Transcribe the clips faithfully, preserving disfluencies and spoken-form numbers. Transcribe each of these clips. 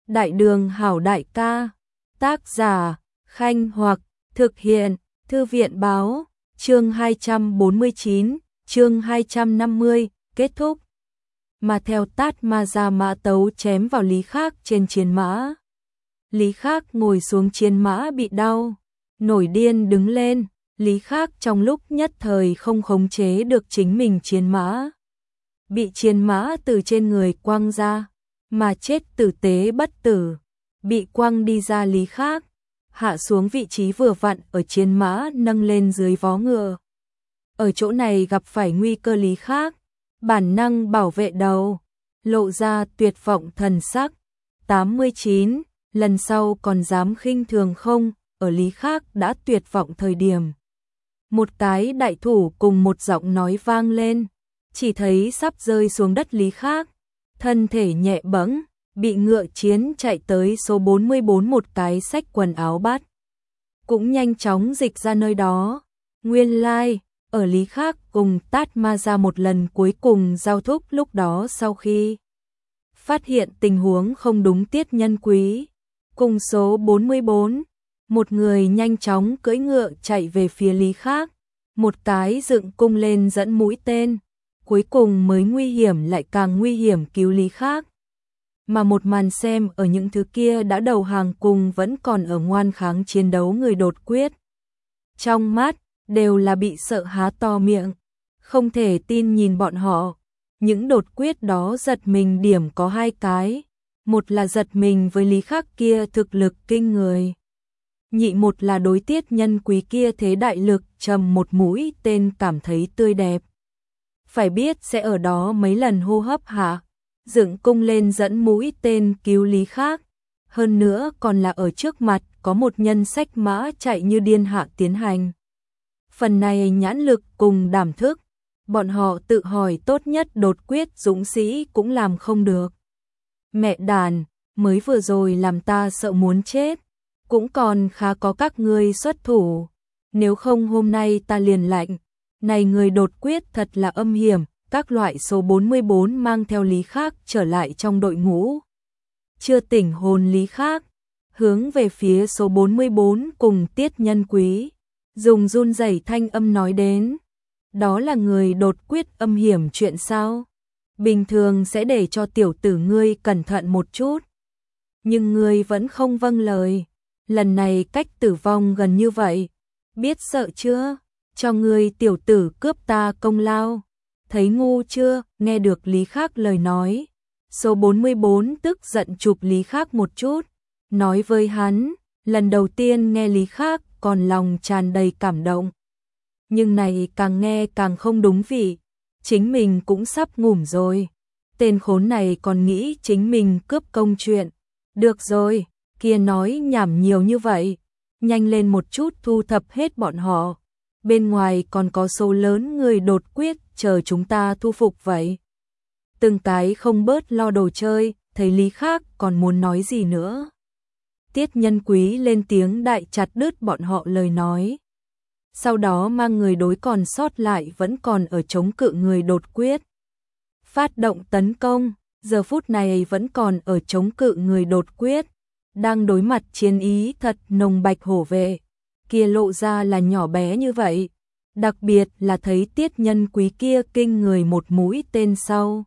Đại đường hảo đại ca. Tác giả, Khanh Hoặc, thực hiện, Thư viện báo, chương hai trăm bốn mươi chín, chương hai trăm năm mươi, kết thúc. Mà theo Tát Ma ra mã tấu chém vào Lý Khác trên chiến mã. Lý Khác ngồi xuống chiến mã bị đau, nổi điên đứng lên, Lý Khác trong lúc nhất thời không khống chế được chính mình chiến mã. Bị chiến mã từ trên người quăng ra, mà chết tử tế bất tử, bị quăng đi ra Lý Khác, hạ xuống vị trí vừa vặn ở chiến mã nâng lên dưới vó ngựa. Ở chỗ này gặp phải nguy cơ Lý Khác, bản năng bảo vệ đầu, lộ ra tuyệt vọng thần sắc. tám mươi chín, lần sau còn dám khinh thường không? Ở Lý Khác đã tuyệt vọng thời điểm. Một cái đại thủ cùng một giọng nói vang lên, chỉ thấy sắp rơi xuống đất Lý Khác, thân thể nhẹ bẫng, bị ngựa chiến chạy tới số bốn mươi bốn một cái xách quần áo bắt. Cũng nhanh chóng dịch ra nơi đó. Nguyên lai, like, ở Lý Khác cùng Tát Ma ra một lần cuối cùng giao thúc lúc đó sau khi phát hiện tình huống không đúng, Tiết Nhân Quý cùng số bốn mươi bốn, một người nhanh chóng cưỡi ngựa chạy về phía Lý Khác, một cái dựng cung lên dẫn mũi tên, cuối cùng mới nguy hiểm lại càng nguy hiểm cứu Lý Khác. Mà một màn xem ở những thứ kia đã đầu hàng cùng vẫn còn ở ngoan kháng chiến đấu người đột quyết. Trong mắt, đều là bị sợ há to miệng, không thể tin nhìn bọn họ. Những đột quyết đó giật mình điểm có hai cái, một là giật mình với Lý Khác kia thực lực kinh người. Nhị một là đối Tiết Nhân Quý kia thế đại lực trầm một mũi tên cảm thấy tươi đẹp. Phải biết sẽ ở đó mấy lần hô hấp hạ, dựng cung lên dẫn mũi tên cứu Lý Khác, hơn nữa còn là ở trước mặt có một nhân xách mã chạy như điên hạ tiến hành. Phần này nhãn lực cùng đảm thức, bọn họ tự hỏi tốt nhất đột quyết dũng sĩ cũng làm không được. Mẹ đàn, mới vừa rồi làm ta sợ muốn chết, cũng còn khá có các ngươi xuất thủ, nếu không hôm nay ta liền lạnh. Này người đột quyết thật là âm hiểm. Các loại số bốn mươi bốn mang theo Lý Khác trở lại trong đội ngũ. Chưa tỉnh hồn Lý Khác, hướng về phía số bốn mươi bốn cùng Tiết Nhân Quý, dùng run rẩy thanh âm nói đến. Đó là người đột quyết âm hiểm chuyện sao? Bình thường sẽ để cho tiểu tử ngươi cẩn thận một chút. Nhưng ngươi vẫn không vâng lời. Lần này cách tử vong gần như vậy. Biết sợ chưa? Cho ngươi tiểu tử cướp ta công lao. Thấy ngu chưa? Nghe được Lý Khác lời nói, số bốn mươi bốn tức giận chụp Lý Khác một chút, nói với hắn, lần đầu tiên nghe Lý Khác còn lòng tràn đầy cảm động. Nhưng này càng nghe càng không đúng vị, chính mình cũng sắp ngủm rồi. Tên khốn này còn nghĩ chính mình cướp công chuyện. Được rồi, kia nói nhảm nhiều như vậy, nhanh lên một chút thu thập hết bọn họ. Bên ngoài còn có số lớn người đột quyết chờ chúng ta thu phục vậy. Từng cái không bớt lo đồ chơi, thấy Lý Khác còn muốn nói gì nữa. Tiết Nhân Quý lên tiếng đại chặt đứt bọn họ lời nói. Sau đó mang người đối còn sót lại vẫn còn ở chống cự người đột quyết. Phát động tấn công, giờ phút này vẫn còn ở chống cự người đột quyết. Đang đối mặt chiến ý thật nồng bạch hổ vệ. Kia lộ ra là nhỏ bé như vậy. Đặc biệt là thấy Tiết Nhân Quý kia kinh người một mũi tên sau.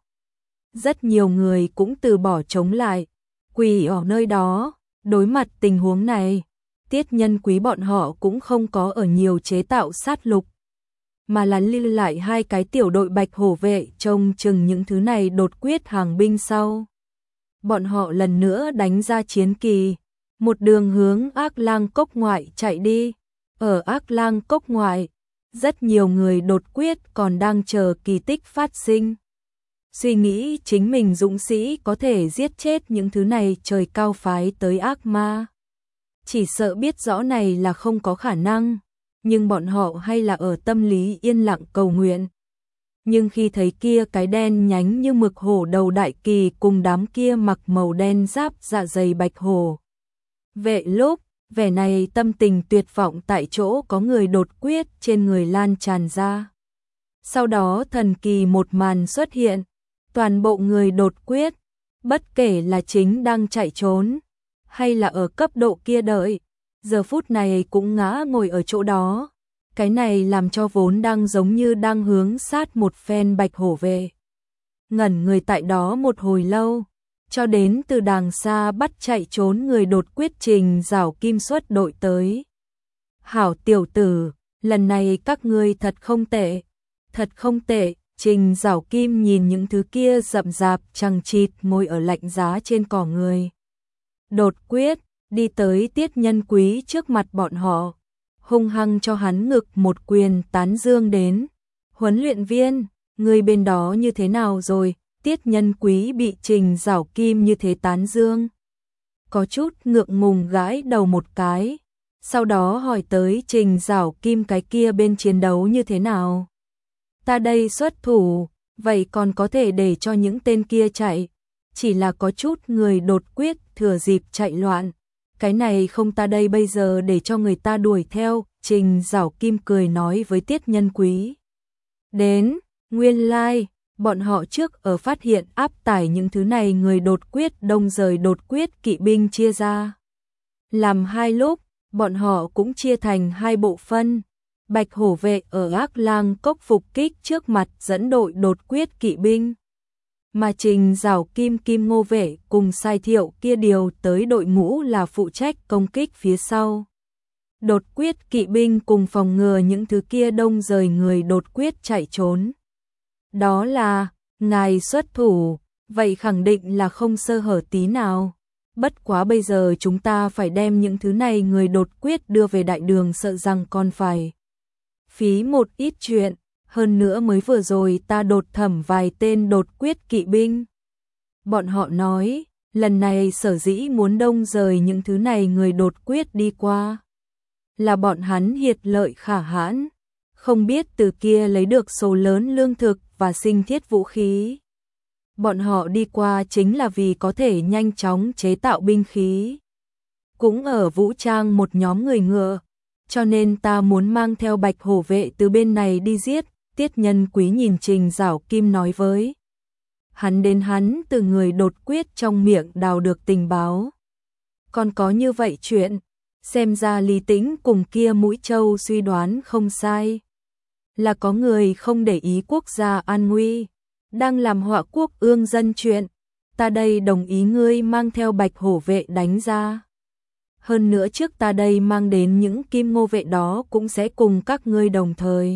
Rất nhiều người cũng từ bỏ chống lại, quỳ ở nơi đó. Đối mặt tình huống này, Tiết Nhân Quý bọn họ cũng không có ở nhiều chế tạo sát lục, mà là lưu lại hai cái tiểu đội bạch hổ vệ trông chừng những thứ này đột quyết hàng binh sau. Bọn họ lần nữa đánh ra chiến kỳ, một đường hướng Ác Lang Cốc ngoại chạy đi. Ở Ác Lang Cốc ngoại, rất nhiều người đột quyết còn đang chờ kỳ tích phát sinh. Suy nghĩ chính mình dũng sĩ có thể giết chết những thứ này trời cao phái tới ác ma. Chỉ sợ biết rõ này là không có khả năng, nhưng bọn họ hay là ở tâm lý yên lặng cầu nguyện. Nhưng khi thấy kia cái đen nhánh như mực hổ đầu đại kỳ cùng đám kia mặc màu đen giáp dạ dày bạch hổ vệ lúc, vẻ này tâm tình tuyệt vọng tại chỗ có người đột quyết trên người lan tràn ra. Sau đó thần kỳ một màn xuất hiện, toàn bộ người đột quyết, Bất kể là chính đang chạy trốn, hay là ở cấp độ kia đợi, giờ phút này cũng ngã ngồi ở chỗ đó. Cái này làm cho vốn đang giống như đang hướng sát một phen bạch hổ vệ. Ngẩn người tại đó một hồi lâu, cho đến từ đàng xa bắt chạy trốn người đột quyết Trình Giảo Kim xuất đội tới. Hảo tiểu tử, lần này các ngươi thật không tệ, thật không tệ. Trình Giảo Kim nhìn những thứ kia rậm rạp chằng chịt ngồi ở lạnh giá trên cỏ người. Đột quyết, đi tới Tiết Nhân Quý trước mặt bọn họ, hung hăng cho hắn ngực một quyền tán dương đến. Huấn luyện viên, người bên đó như thế nào rồi? Tiết Nhân Quý bị Trình Giảo Kim như thế tán dương, có chút ngượng ngùng gãi đầu một cái, sau đó hỏi tới Trình Giảo Kim cái kia bên chiến đấu như thế nào. Ta đây xuất thủ, vậy còn có thể để cho những tên kia chạy, chỉ là có chút người đột quyết thừa dịp chạy loạn, cái này không ta đây bây giờ để cho người ta đuổi theo. Trình Giảo Kim cười nói với Tiết Nhân Quý. Đến, nguyên lai, like, bọn họ trước ở phát hiện áp tải những thứ này người đột quyết đông rời đột quyết kỵ binh chia ra. Làm hai lúc, bọn họ cũng chia thành hai bộ phân. Bạch hổ vệ ở Ác Lang Cốc phục kích trước mặt dẫn đội đột quyết kỵ binh. Mà Trình Giảo Kim Kim Ngô vệ cùng Sai Thiệu kia điều tới đội ngũ là phụ trách công kích phía sau. Đột quyết kỵ binh cùng phòng ngừa những thứ kia đông rời người đột quyết chạy trốn. Đó là, ngài xuất thủ, vậy khẳng định là không sơ hở tí nào. Bất quá bây giờ chúng ta phải đem những thứ này người đột quyết đưa về đại đường, sợ rằng còn phải phí một ít chuyện. Hơn nữa mới vừa rồi ta đột thẩm vài tên đột quyết kỵ binh. Bọn họ nói, lần này sở dĩ muốn đông rời những thứ này người đột quyết đi qua, là bọn hắn hiệt lợi khả hãn, không biết từ kia lấy được số lớn lương thực và sinh thiết vũ khí. Bọn họ đi qua chính là vì có thể nhanh chóng chế tạo binh khí. Cũng ở vũ trang một nhóm người ngựa, cho nên ta muốn mang theo bạch hổ vệ từ bên này đi giết. Tiết Nhân Quý nhìn Trình Giảo Kim nói với. Hắn đến hắn từ người đột quyết trong miệng đào được tình báo. Còn có như vậy chuyện, xem ra Lý Tĩnh cùng kia Mũi Châu suy đoán không sai. Là có người không để ý quốc gia an nguy, đang làm họa quốc ương dân chuyện. Ta đây đồng ý ngươi mang theo bạch hổ vệ đánh ra. Hơn nữa trước ta đây mang đến những Kim Ngô vệ đó cũng sẽ cùng các ngươi đồng thời.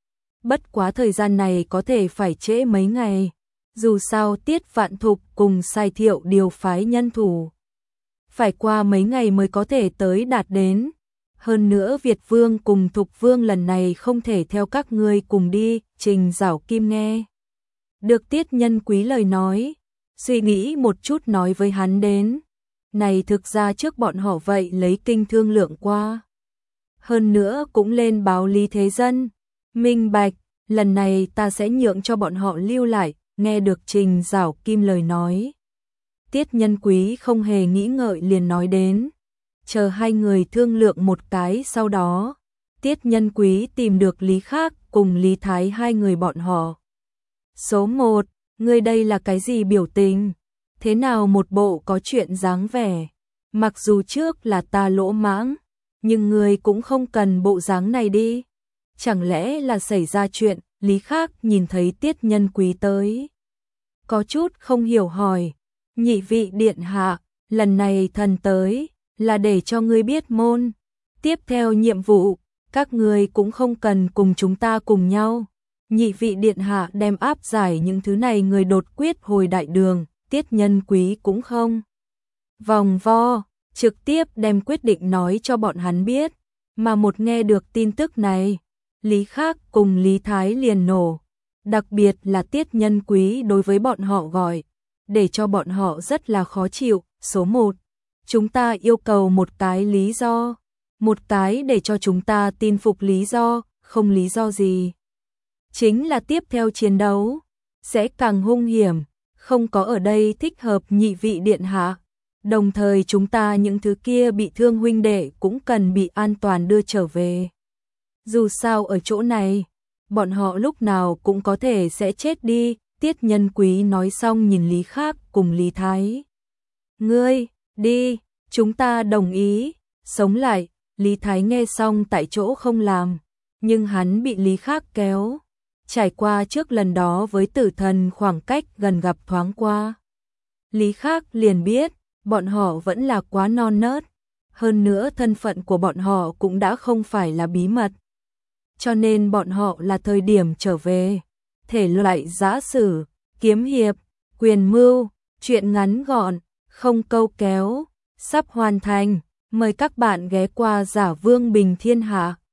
Bất quá thời gian này có thể phải trễ mấy ngày, dù sao Tiết Vạn Thục cùng Sai Thiệu điều phái nhân thủ. Phải qua mấy ngày mới có thể tới đạt đến. Hơn nữa Việt Vương cùng Thục Vương lần này không thể theo các ngươi cùng đi. Trình Giảo Kim nghe được Tiết Nhân Quý lời nói, suy nghĩ một chút nói với hắn đến. Này thực ra trước bọn họ vậy lấy kinh thương lượng qua. Hơn nữa cũng lên báo Lý Thế Dân. Minh bạch, lần này ta sẽ nhượng cho bọn họ lưu lại. Nghe được Trình Giảo Kim lời nói, Tiết Nhân Quý không hề nghĩ ngợi liền nói đến. Chờ hai người thương lượng một cái sau đó, Tiết Nhân Quý tìm được Lý Khác cùng Lý Thái hai người bọn họ. Số một, ngươi đây là cái gì biểu tình? Thế nào một bộ có chuyện dáng vẻ? Mặc dù trước là ta lỗ mãng, nhưng ngươi cũng không cần bộ dáng này đi. Chẳng lẽ là xảy ra chuyện? Lý Khác nhìn thấy Tiết Nhân Quý tới, có chút không hiểu hỏi. Nhị vị điện hạ, lần này thần tới là để cho ngươi biết môn. Tiếp theo nhiệm vụ, các ngươi cũng không cần cùng chúng ta cùng nhau. Nhị vị điện hạ đem áp giải những thứ này người đột quyết hồi đại đường. Tiết Nhân Quý cũng không vòng vo, trực tiếp đem quyết định nói cho bọn hắn biết. Mà một nghe được tin tức này, Lý Khác cùng Lý Thái liền nổ. Đặc biệt là Tiết Nhân Quý đối với bọn họ gọi, để cho bọn họ rất là khó chịu. Số một, chúng ta yêu cầu một cái lý do, một cái để cho chúng ta tin phục lý do, không lý do gì. Chính là tiếp theo chiến đấu sẽ càng hung hiểm, không có ở đây thích hợp nhị vị điện hạ. Đồng thời chúng ta những thứ kia bị thương huynh đệ cũng cần bị an toàn đưa trở về. Dù sao ở chỗ này, bọn họ lúc nào cũng có thể sẽ chết đi. Tiết Nhân Quý nói xong nhìn Lý Khác cùng Lý Thái. Ngươi, đi, chúng ta đồng ý, sống lại. Lý Thái nghe xong tại chỗ không làm, nhưng hắn bị Lý Khác kéo. Trải qua trước lần đó với tử thần khoảng cách gần gặp thoáng qua. Lý Khác liền biết, bọn họ vẫn là quá non nớt. Hơn nữa thân phận của bọn họ cũng đã không phải là bí mật. Cho nên bọn họ là thời điểm trở về. Thể loại giã sử, kiếm hiệp, quyền mưu, truyện ngắn gọn, không câu kéo, sắp hoàn thành. Mời các bạn ghé qua Giả Vương Bình Thiên Hạ.